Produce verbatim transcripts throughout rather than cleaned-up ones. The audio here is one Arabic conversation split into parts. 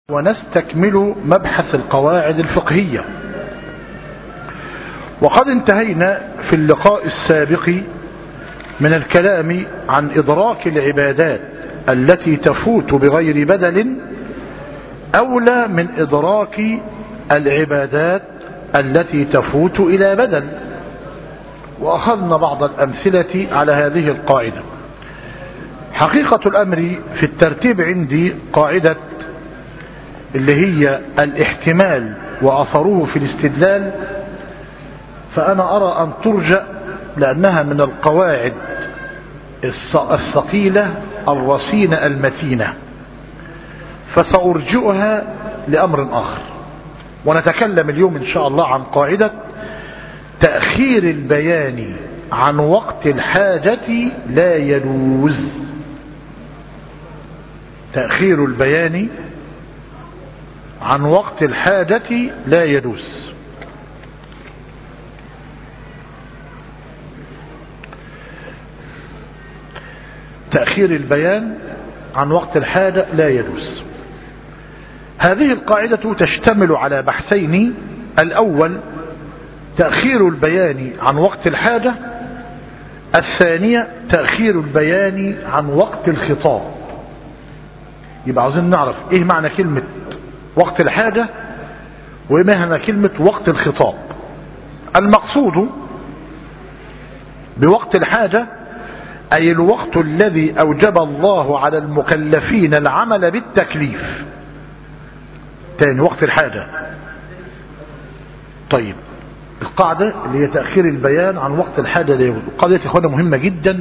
ونستكمل مبحث القواعد الفقهية. وقد انتهينا في اللقاء السابق من الكلام عن إدراك العبادات التي تفوت بغير بدل أولى من إدراك العبادات التي تفوت إلى بدل، وأخذنا بعض الأمثلة على هذه القاعدة. حقيقة الأمر في الترتيب عندي قاعدة اللي هي الاحتمال وأثره في الاستدلال، فأنا أرى أن ترجع لأنها من القواعد الثقيلة الرصينة المتينة، فسأرجئها لأمر آخر. ونتكلم اليوم إن شاء الله عن قاعدة تأخير البيان عن وقت الحاجة لا يجوز. تأخير البيان عن وقت الحاجة لا يجوز. تأخير البيان عن وقت الحاجة لا يجوز. هذه القاعدة تشتمل على بحثين: الأول تأخير البيان عن وقت الحاجة، الثانية تأخير البيان عن وقت الخطاب. يبقى عاوزين نعرف ايه معنى كلمة وقت الحاجة وايه معنى كلمة وقت الخطاب. المقصود بوقت الحاجة أي الوقت الذي أوجب الله على المكلفين العمل بالتكليف. تاني، وقت الحاجة. طيب، القاعدة اللي هي تأخير البيان عن وقت الحاجة لا يجوز. القاعدة يا اخوانا مهمة جدا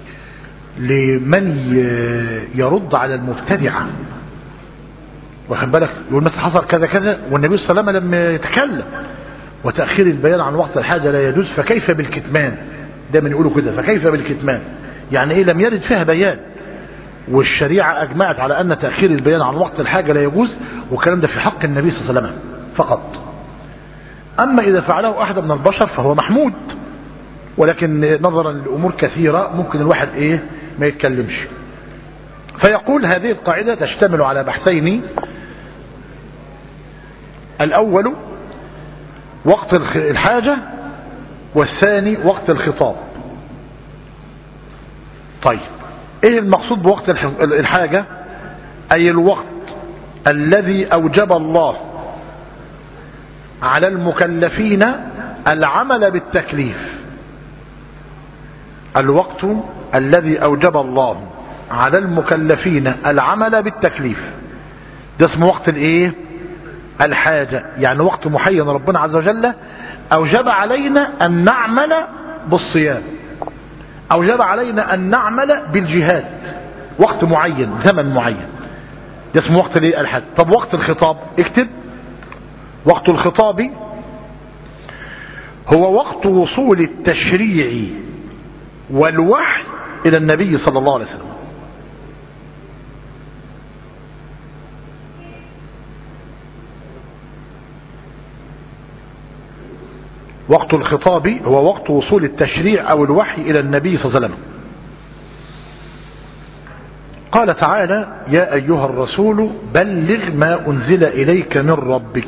لمن يرد على المبتدعة، واخد بالك، يقول مثلا حصل كذا كذا والنبي صلى الله عليه وسلم لم يتكلم، وتأخير البيان عن وقت الحاجة لا يجوز، فكيف بالكتمان؟ دايما يقولوا كده، فكيف بالكتمان؟ يعني ايه؟ لم يرد فيها بيان، والشريعة اجمعت على ان تأخير البيان عن وقت الحاجة لا يجوز، والكلام ده في حق النبي صلى الله عليه وسلم فقط. اما اذا فعله احد من البشر فهو محمود، ولكن نظرا لامور كثيرة ممكن الواحد ايه ما يتكلمش. فيقول هذه القاعدة تشتمل على بحثين: الاول وقت الحاجة، والثاني وقت الخطاب. طيب، ايه المقصود بوقت الحاجة؟ اي الوقت الذي اوجب الله على المكلفين العمل بالتكليف. الوقت الذي اوجب الله على المكلفين العمل بالتكليف ده اسمه وقت الايه؟ الحاجة. يعني وقت محين ربنا عز وجل اوجب علينا ان نعمل بالصيام، اوجب علينا ان نعمل بالجهاد، وقت معين، زمن معين، ده اسمه وقت الايه؟ الحاجة. طب وقت الخطاب، اكتب: وقت الخطاب هو وقت وصول التشريع والوحي الى النبي صلى الله عليه وسلم. وقت الخطاب هو وقت وصول التشريع او الوحي الى النبي صلى الله عليه وسلم. قال تعالى: يا ايها الرسول بلغ ما انزل اليك من ربك.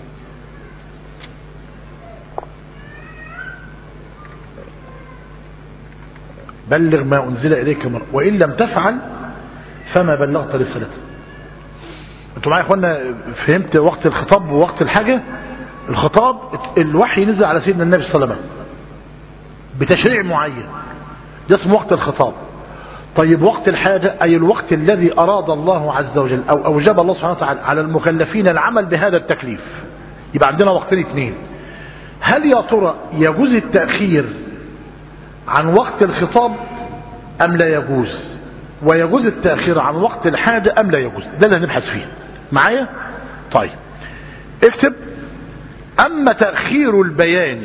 بلغ ما انزل اليك من ربك وان لم تفعل فما بلغت رسالته. انتوا معايا يا اخوانا؟ فهمت وقت الخطاب ووقت الحاجة؟ الخطاب الوحي نزل على سيدنا النبي صلى الله عليه وسلم بتشريع معين، ده اسمه وقت الخطاب. طيب وقت الحاجة أي الوقت الذي أراد الله عز وجل أو أوجب الله سبحانه وتعالى على المكلفين العمل بهذا التكليف. يبقى عندنا وقتين اثنين: هل يا ترى يجوز التأخير عن وقت الخطاب أم لا يجوز؟ ويجوز التأخير عن وقت الحاجة أم لا يجوز؟ ده اللي هنبحث فيه معايا. طيب، اكتب: أما تأخير البيان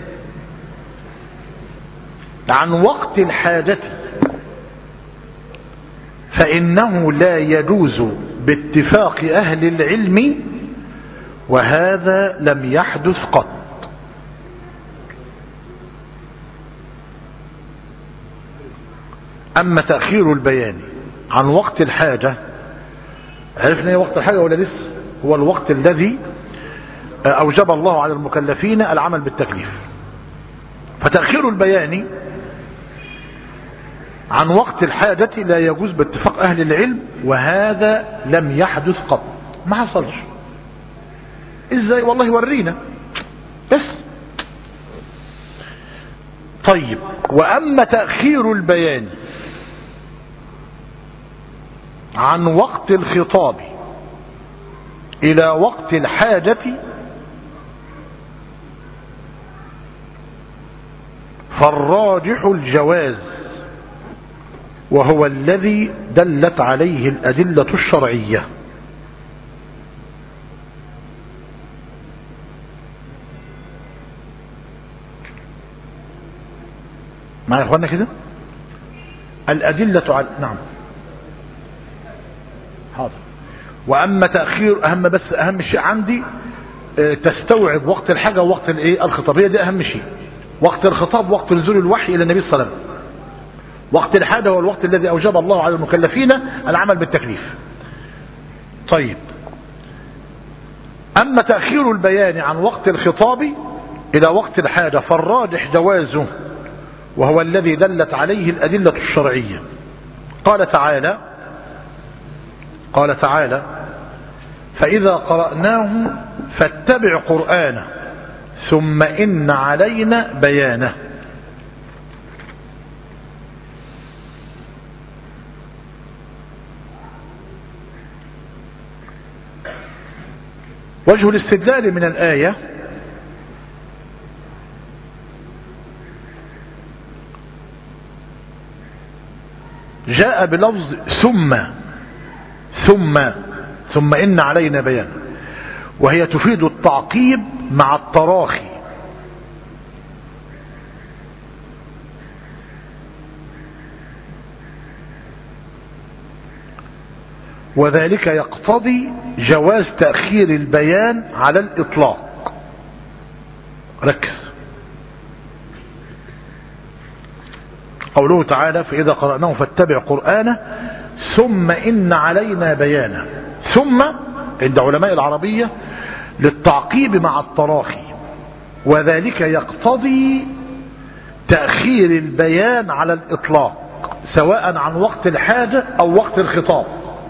عن وقت الحاجة فإنه لا يجوز باتفاق أهل العلم، وهذا لم يحدث قط. أما تأخير البيان عن وقت الحاجة، عرفنا ايه وقت الحاجة ولا لسه؟ هو الوقت الذي أوجب الله على المكلفين العمل بالتكليف. فتأخير البيان عن وقت الحاجة لا يجوز باتفاق أهل العلم، وهذا لم يحدث قط، ما حصلش. ازاي؟ والله ورينا بس. طيب، وأما تأخير البيان عن وقت الخطاب إلى وقت الحاجة فالراجح الجواز، وهو الذي دلت عليه الأدلة الشرعية. معايا يا اخوانا كده؟ الأدلة على نعم حاضر. وأما تأخير، أهم بس أهم شيء عندي تستوعب وقت الحاجة ووقت الايه الخطاب، هي دي أهم شيء. وقت الخطاب وقت نزول الوحي إلى النبي صلى الله عليه وسلم. وقت الحاجة هو الوقت الذي أوجب الله على المكلفين العمل بالتكليف. طيب، أما تأخير البيان عن وقت الخطاب إلى وقت الحاجة فالراجح جوازه، وهو الذي دلت عليه الأدلة الشرعية. قال تعالى قال تعالى فإذا قرأناه فاتبع قرآنه ثم إن علينا بيانه. وجه الاستدلال من الآية جاء بلفظ ثم ثم ثم إن علينا بيان، وهي تفيد التعقيب مع التراخي. وذلك يقتضي جواز تأخير البيان على الإطلاق. ركز، قوله تعالى فإذا قرأناه فاتبع قرآنه ثم إن علينا بيانه. ثم عند علماء العربية للتعقيب مع التراخي، وذلك يقتضي تأخير البيان على الإطلاق سواء عن وقت الحاجة أو وقت الخطاب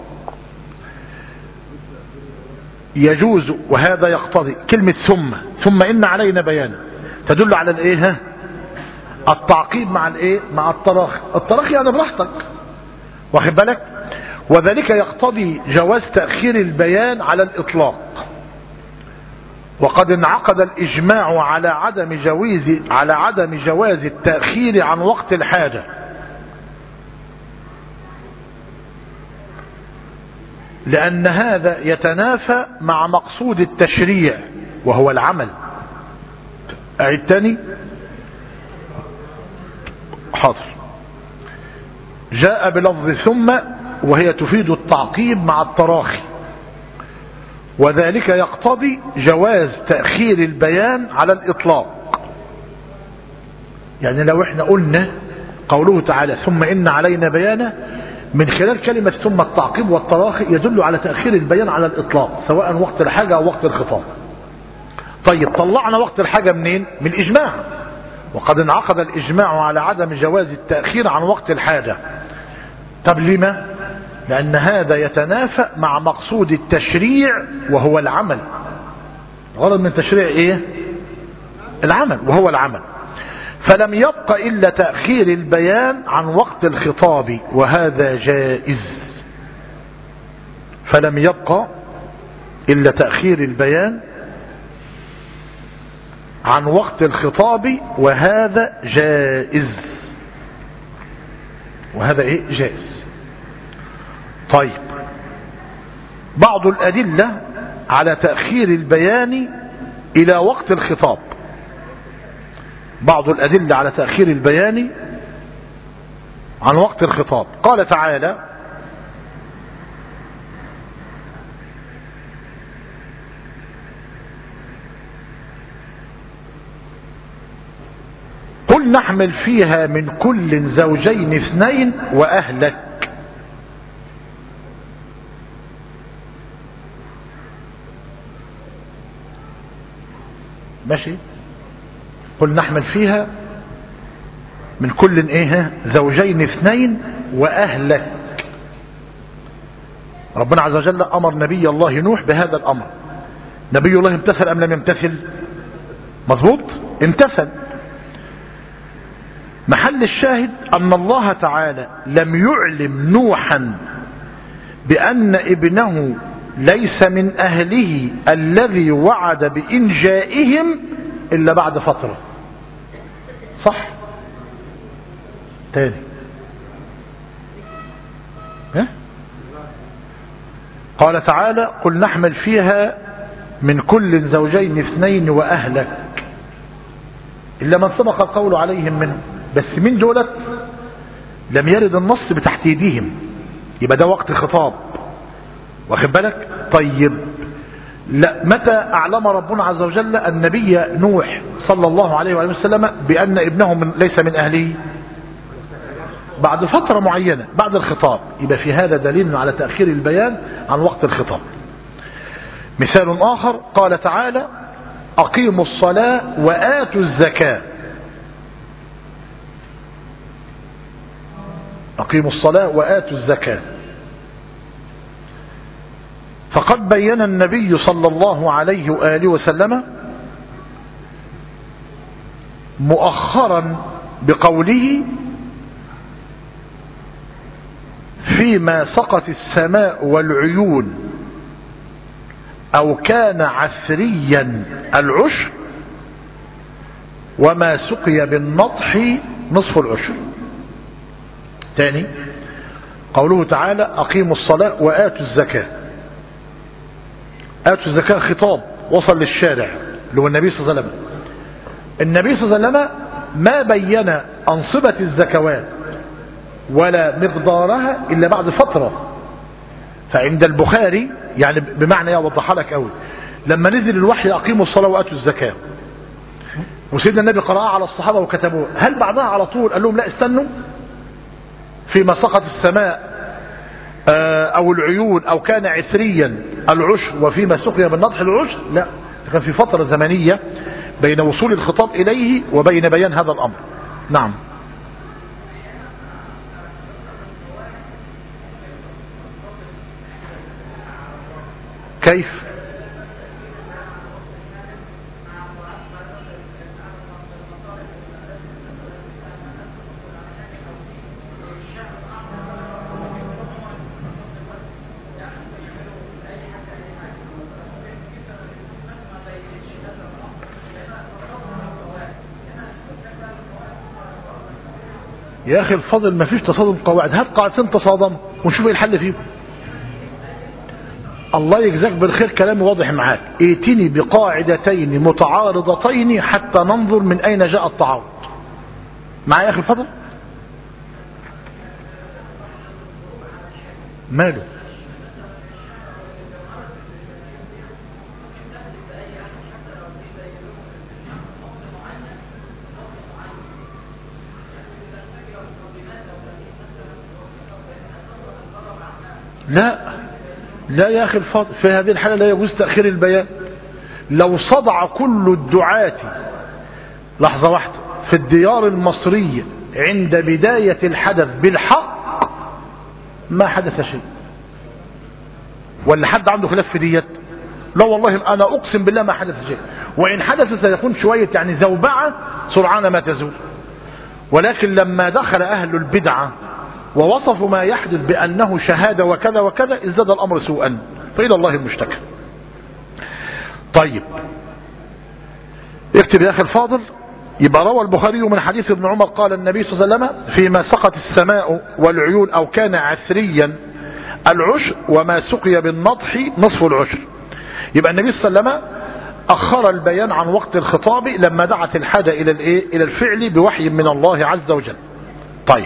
يجوز. وهذا يقتضي كلمة ثم ثم إن علينا بيانه تدل على الايه التعقيب مع الايه مع التراخي. التراخي يعني براحتك، واخد بالك. وذلك يقتضي جواز تأخير البيان على الإطلاق، وقد انعقد الإجماع على عدم جواز على عدم جواز التأخير عن وقت الحاجة، لأن هذا يتنافى مع مقصود التشريع وهو العمل. أعيد تاني، حاضر. جاء بلفظ ثم وهي تفيد التعقيب مع التراخي، وذلك يقتضي جواز تأخير البيان على الإطلاق. يعني لو احنا قلنا قوله تعالى ثم إن علينا بيانه، من خلال كلمة ثم التعقيب والتراخي يدل على تأخير البيان على الإطلاق سواء وقت الحاجة أو وقت الخطاب. طيب، طلعنا وقت الحاجة منين؟ من الإجماع، وقد انعقد الإجماع على عدم جواز التأخير عن وقت الحاجة. طب لما؟ لأن هذا يتنافى مع مقصود التشريع وهو العمل. غرض من التشريع ايه؟ العمل، وهو العمل. فلم يبق إلا تأخير البيان عن وقت الخطاب، وهذا جائز. فلم يبق إلا تأخير البيان عن وقت الخطاب، وهذا جائز. وهذا ايه؟ جائز. طيب، بعض الأدلة على تأخير البيان إلى وقت الخطاب. بعض الأدلة على تأخير البيان عن وقت الخطاب. قال تعالى قل نحمل فيها من كل زوجين اثنين وأهلك. ماشي. قل نحمل فيها من كل ايه زوجين اثنين واهلك. ربنا عز وجل امر نبي الله نوح بهذا الامر. نبي الله امتثل ام لم يمتثل؟ مظبوط امتثل. محل الشاهد ان الله تعالى لم يعلم نوحا بان ابنه ليس من اهله الذي وعد بانجائهم الا بعد فترة. صح؟ تاني ها؟ قال تعالى قل نحمل فيها من كل زوجين اثنين واهلك الا من سبق القول عليهم منه. بس من دولت لم يرد النص بتحديدهم، يبقى ده وقت خطاب، واخد بالك؟ طيب لا، متى اعلم ربنا عز وجل النبي نوح صلى الله عليه وآله وسلم بان ابنه من ليس من اهله؟ بعد فترة معينة بعد الخطاب. يبقى في هذا دليل على تأخير البيان عن وقت الخطاب. مثال آخر قال تعالى أقيموا الصلاة وآتوا الزكاة. أقيموا الصلاة وآتوا الزكاة. فقد بين النبي صلى الله عليه وآله وسلم مؤخرا بقوله فيما سقت السماء والعيون أو كان عثريا العشر وما سقي بالنضح نصف العشر. تاني قوله تعالى أقيموا الصلاة وآتوا الزكاة. آتوا الزكاة خطاب وصل للشارع اللي هو النبي صلى الله عليه وسلم. النبي صلى الله عليه وسلم ما بين أنصبة الزكوات ولا مقدارها إلا بعد فترة. فعند البخاري يعني بمعنى يوضح لك قوي لما نزل الوحي أقيموا الصلاة وآتوا الزكاة وسيدنا النبي قرأها على الصحابة وكتبوه، هل بعدها على طول قال لهم لا استنوا فيما سقط السماء أو العيون أو كان عثريا العشر وفيما سقي بالنضح العشر؟ لا، كان في فترة زمنية بين وصول الخطاب إليه وبين بيان هذا الأمر. نعم. كيف؟ يا أخي الفضل ما فيش تصادم قواعد، هات قاعدتين تصادم ونشوف ايه الحل فيهم. الله يجزاك بالخير، كلامي واضح معاك. ائتني بقاعدتين متعارضتين حتى ننظر من أين جاء التعارض. معايا يا أخي الفضل؟ ماله؟ لا لا يا أخي الفاضل، في هذه الحالة لا يجوز تأخير البيان. لو صدع كل الدعاة لحظة واحدة في الديار المصرية عند بداية الحدث بالحق ما حدث شيء. ولا حد عنده خلاف في ديت؟ لا والله أنا أقسم بالله ما حدث شيء، وإن حدث سيكون شوية يعني زوبعة سرعان ما تزول. ولكن لما دخل أهل البدعة ووصفوا ما يحدث بأنه شهادة وكذا وكذا ازداد الأمر سوءا، فإلى الله المشتكى. طيب اكتب يا أخي الفاضل. يبقى روى البخاري من حديث ابن عمر قال النبي صلى الله عليه وسلم فيما سقط السماء والعيون أو كان عثريا العشر وما سقي بالنضح نصف العشر. يبقى النبي صلى الله عليه وسلم أخر البيان عن وقت الخطاب لما دعت الحاجة إلى الإيه؟ إلى الفعل بوحي من الله عز وجل. طيب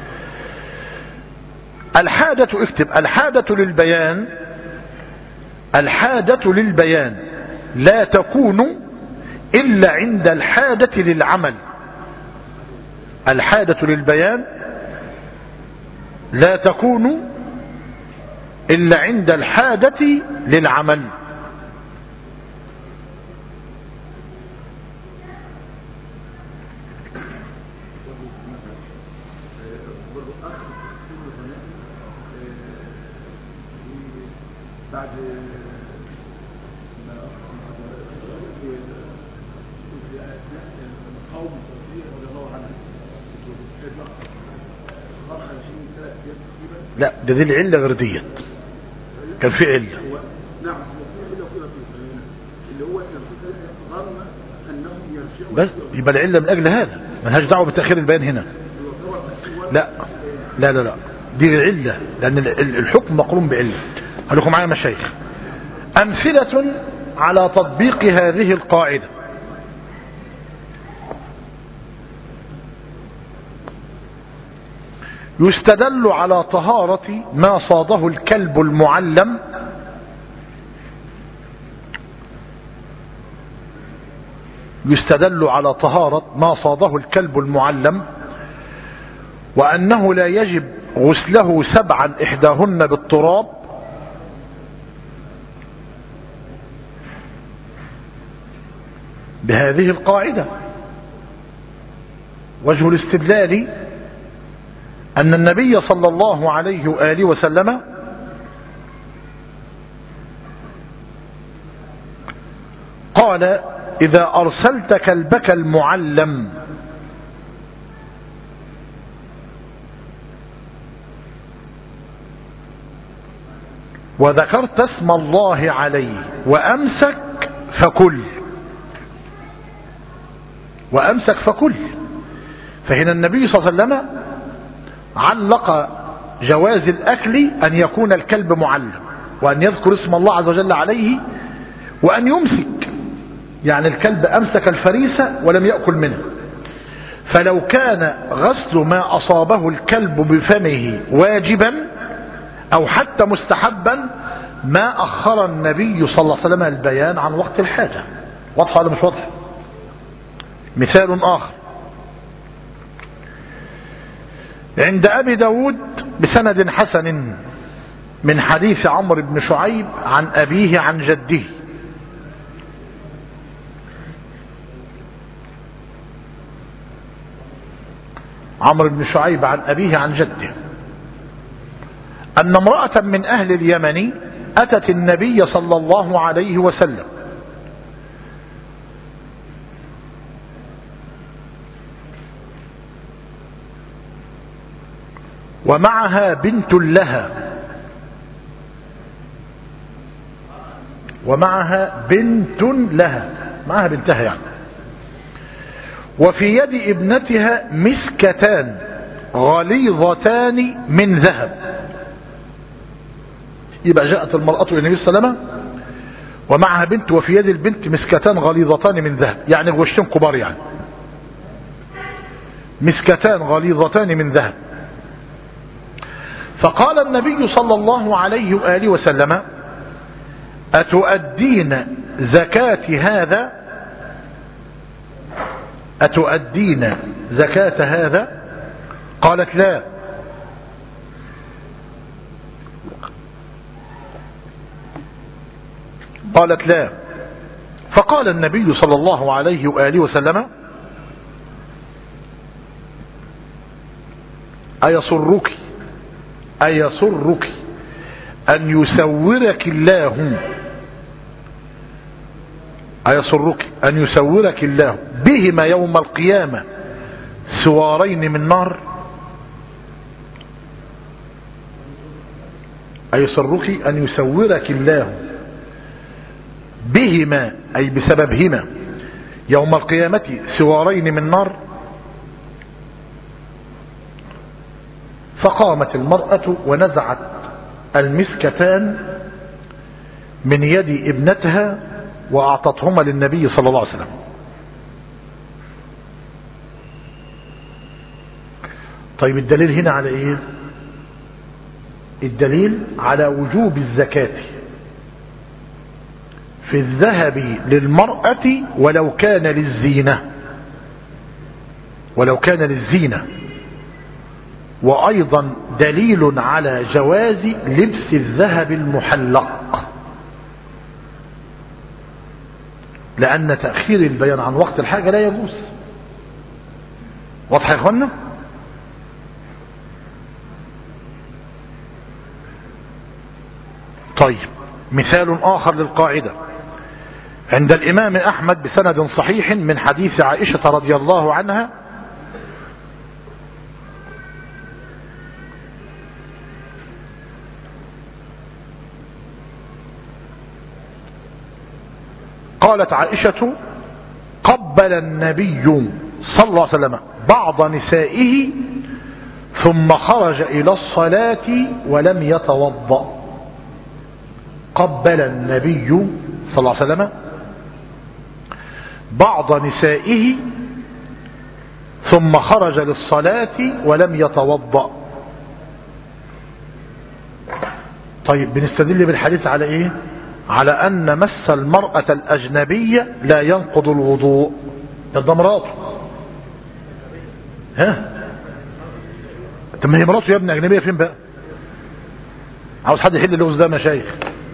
الحاجة، اكتب الحاجة للبيان. الحاجة للبيان لا تكون إلا عند الحاجة للعمل. الحاجة للبيان لا تكون إلا عند الحاجة للعمل. لا ده دي العلة غير ديت، كان في علة. نعم اللي هو ظن انهم يرجعوا بس يبقى العلة من اجل هذا، ملهاش دعوه بتاخير البيان هنا. لا لا لا لا دي العلة، لان الحكم مقرون بعلة. هقول لكم معايا مشايخ امثلة على تطبيق هذه القاعدة. يستدل على طهارة ما صاده الكلب المعلم يستدل على طهارة ما صاده الكلب المعلم وأنه لا يجب غسله سبعا إحداهن بالتراب بهذه القاعدة. وجه الاستدلال أن النبي صلى الله عليه وآله وسلم قال إذا أرسلت كلبك المعلم وذكرت اسم الله عليه وأمسك فكل وأمسك فكل. فهنا النبي صلى الله عليه وسلم علق جواز الأكل أن يكون الكلب معلم وأن يذكر اسم الله عز وجل عليه وأن يمسك، يعني الكلب أمسك الفريسة ولم يأكل منه. فلو كان غسل ما أصابه الكلب بفمه واجبا أو حتى مستحبا ما أخر النبي صلى الله عليه وسلم البيان عن وقت الحاجة. واضح ولا مش واضح؟ مثال آخر عند أبي داود بسند حسن من حديث عمرو بن شعيب عن أبيه عن جده عمرو بن شعيب عن أبيه عن جده أن امرأة من أهل اليمن أتت النبي صلى الله عليه وسلم ومعها بنت لها ومعها بنت لها معها بنتها يعني وفي يد ابنتها مسكتان غليظتان من ذهب. يبقى جاءت المرأة إلى النبي صلى الله عليه وسلم ومعها بنت وفي يد البنت مسكتان غليظتان من ذهب، يعني غشتين كبار، يعني مسكتان غليظتان من ذهب. فقال النبي صلى الله عليه وآله وسلم أتؤدين زكاة هذا أتؤدين زكاة هذا؟ قالت لا. قالت لا. فقال النبي صلى الله عليه وآله وسلم أيسرك أيسرك أن يسورك الله أيسرك أن يسورك الله بهما يوم القيامة سوارين من نار؟ أيسرك أن يسورك الله بهما أي بسببهما يوم القيامة سوارين من نار؟ فقامت المرأة ونزعت المسكتان من يد ابنتها وأعطتهما للنبي صلى الله عليه وسلم. طيب الدليل هنا على ايه؟ الدليل على وجوب الزكاة في الذهب للمرأة ولو كان للزينة ولو كان للزينة وأيضا دليل على جواز لبس الذهب المحلق، لأن تأخير البيان عن وقت الحاجة لا يجوز. واضح يا اخوانا؟ طيب مثال آخر للقاعدة عند الإمام أحمد بسند صحيح من حديث عائشة رضي الله عنها قالت عائشة قبل النبي صلى الله عليه وسلم بعض نسائه ثم خرج إلى الصلاة ولم يتوضأ. قبل النبي صلى الله عليه وسلم بعض نسائه ثم خرج للصلاة ولم يتوضأ. طيب بنستدل بالحديث على ايه؟ على ان مس المرأة الاجنبية لا ينقض الوضوء. ده مراته. ها طب ما هي مراته يا ابني اجنبية فين بقى؟ عاوز حد يحل اللغز ده مشايخ.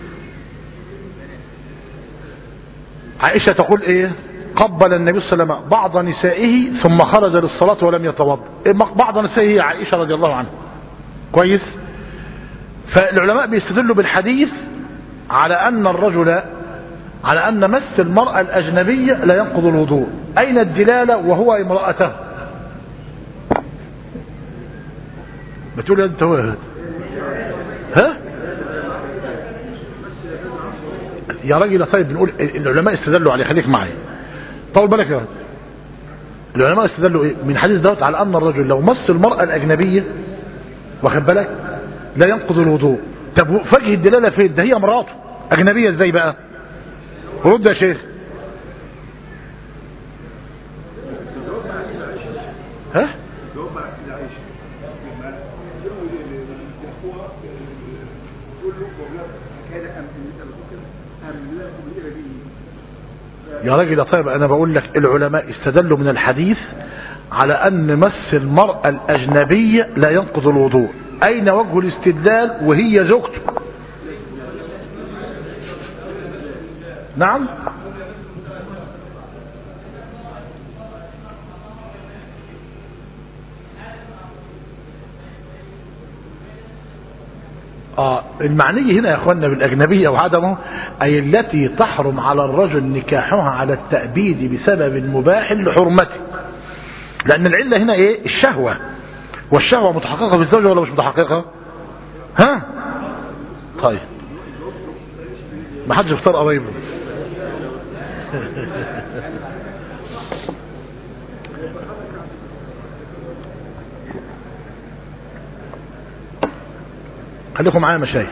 عائشة تقول ايه؟ قبل النبي صلى الله عليه وسلم بعض نسائه ثم خرج للصلاة ولم يتوضا. بعض نسائه عائشة رضي الله عنها. كويس. فالعلماء بيستدلوا بالحديث على ان الرجل على ان مس المرأة الاجنبية لا ينقض الوضوء. اين الدلالة وهو امرأته؟ بتقول انت واحد ها يا راجل. طيب بنقول العلماء استدلوا عليه. خليك معي طول بالك يا راجل. العلماء استدلوا ايه من حديث دوت على ان الرجل لو مس المرأة الاجنبية واخد بالك لا ينقض الوضوء. طب فجه الدلالة فين؟ ده هي مراته اجنبية ازاي بقى؟ رد يا شيخ. ها يا راجل. طيب انا بقول لك العلماء استدلوا من الحديث على ان مس المرأة الاجنبية لا ينقض الوضوء. اين وجه الاستدلال وهي زوجته؟ نعم آه المعني هنا يا اخوانا بالاجنبية وعدمه اي التي تحرم على الرجل نكاحها على التأبيد بسبب مباح لحرمته. لان العلة هنا ايه؟ الشهوة. والشهوة متحققة في الزوجة ولا مش متحققة؟ ها طيب ما حدش اختار قرايبه. خليكم معايا مشايخ.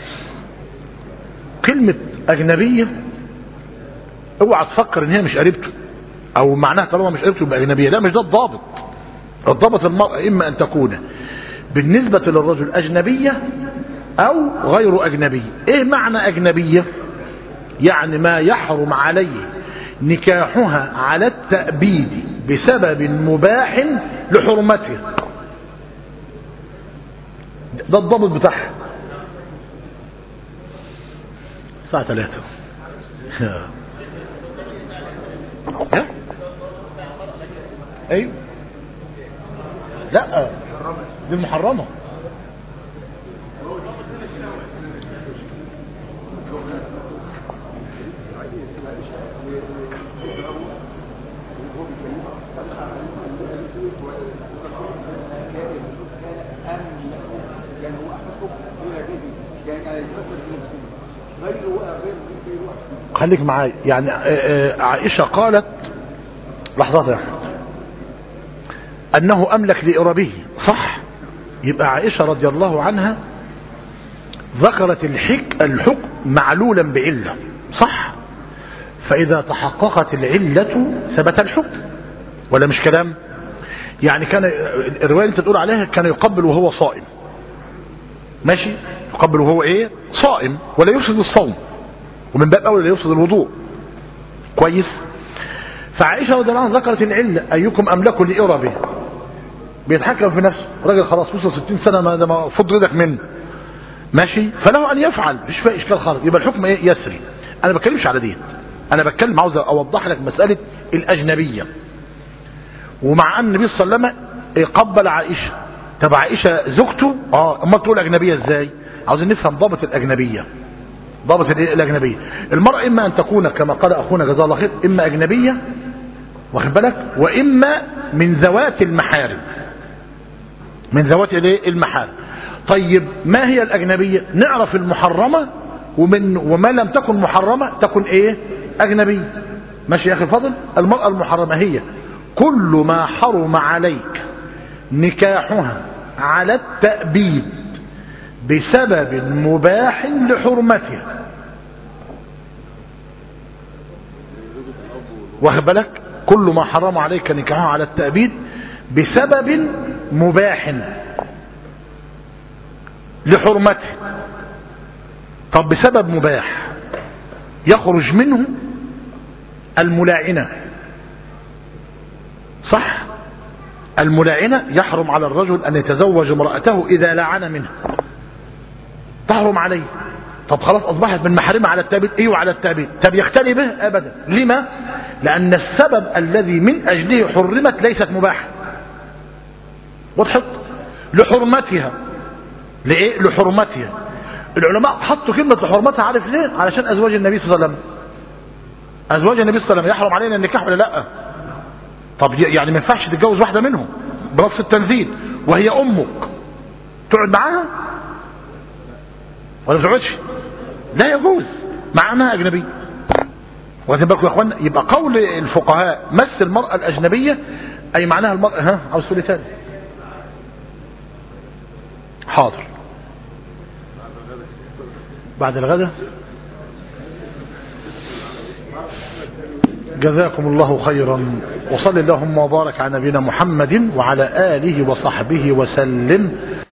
كلمة أجنبية اوعى تفكر ان هي مش قريبته او معناها طالما مش قريبته يبقى أجنبية. لا مش ده الضابط. الضابط المرأة اما ان تكون بالنسبة للرجل أجنبية او غير أجنبية. ايه معنى أجنبية؟ يعني ما يحرم عليه نكاحها على التأبيد بسبب مباح لحرمته. ده الضابط بتاعها. الساعة ثلاثة. ايوه لا دي محرمة. خليك معايا. يعني عائشة قالت لحظات يا أحمد أنه أملك لإرابه صح. يبقى عائشة رضي الله عنها ذكرت الحك الحكم معلولا بعلة صح. فإذا تحققت العلة ثبت الحكم ولا مش كلام؟ يعني كان الرواية انت تقول عليها كان يقبل وهو صائم ماشي. يقبل وهو ايه؟ صائم ولا يفسد الصوم ومن باب اولى لا يفسد الوضوء. كويس. فعائشة رضي الله عنها ذكرت العلة ايكم املكه لإربه. بيتحكم في نفسه راجل خلاص وصل ستين سنة ما ده ما فض يدك منه ماشي. فله ان يفعل مش فيها اشكال خالص. يبقى الحكم ايه؟ يسري. انا ما بتكلمش على دي. انا بتكلم عاوز اوضح لك مسألة الاجنبية. ومع ان النبي صلى الله عليه وسلم قبل عائشة. طب عائشة زوجته اه اما تقول اجنبية ازاي؟ عاوزين نفهم ضابط الاجنبية. ضابط الايه الاجنبيه. المرأة اما ان تكون كما قال اخونا جزاه الله خير اما اجنبيه واخد بالك واما من ذوات المحارم، من ذوات الايه المحارم. طيب ما هي الاجنبيه؟ نعرف المحرمه ومن وما لم تكن محرمه تكن ايه اجنبيه. ماشي يا اخي الفاضل. المرأة المحرمه هي كل ما حرم عليك نكاحها على التأبيد بسبب مباح لحرمتها، واخد بالك؟ كل ما حرم عليك نكاحها على التأبيد بسبب مباح لحرمته. طب بسبب مباح يخرج منه الملاعنة، صح؟ الملاعنة يحرم على الرجل أن يتزوج امرأته إذا لعن منها، تحرم عليه. طب خلاص أصبحت من محارمة على التأبيد. إيه على التأبيد؟ طب يختلي به؟ أبدا. لما؟ لأن السبب الذي من أجله حرمت ليست مباحة، وضحت؟ لحرمتها. لإيه؟ لحرمتها. العلماء حطوا كلمة لحرمتها، عارف ليه؟ علشان أزواج النبي صلى الله عليه وسلم. أزواج النبي صلى الله عليه وسلم يحرم علينا النكاح ولا لا؟ طب يعني ما ينفعش تتجوز واحدة منهم بنص التنزيل وهي أمك تقعد معاها ولا ما تقعدش؟ لا يجوز مع أنها أجنبية. واخدين بالكم يا اخوانا؟ يبقى قول الفقهاء مس المرأة الأجنبية أي معناها المرأة. ها عاوز تقول تاني؟ حاضر. بعد الغداء. جزاكم الله خيرا، وصل اللهم وبارك على نبينا محمد وعلى آله وصحبه وسلم.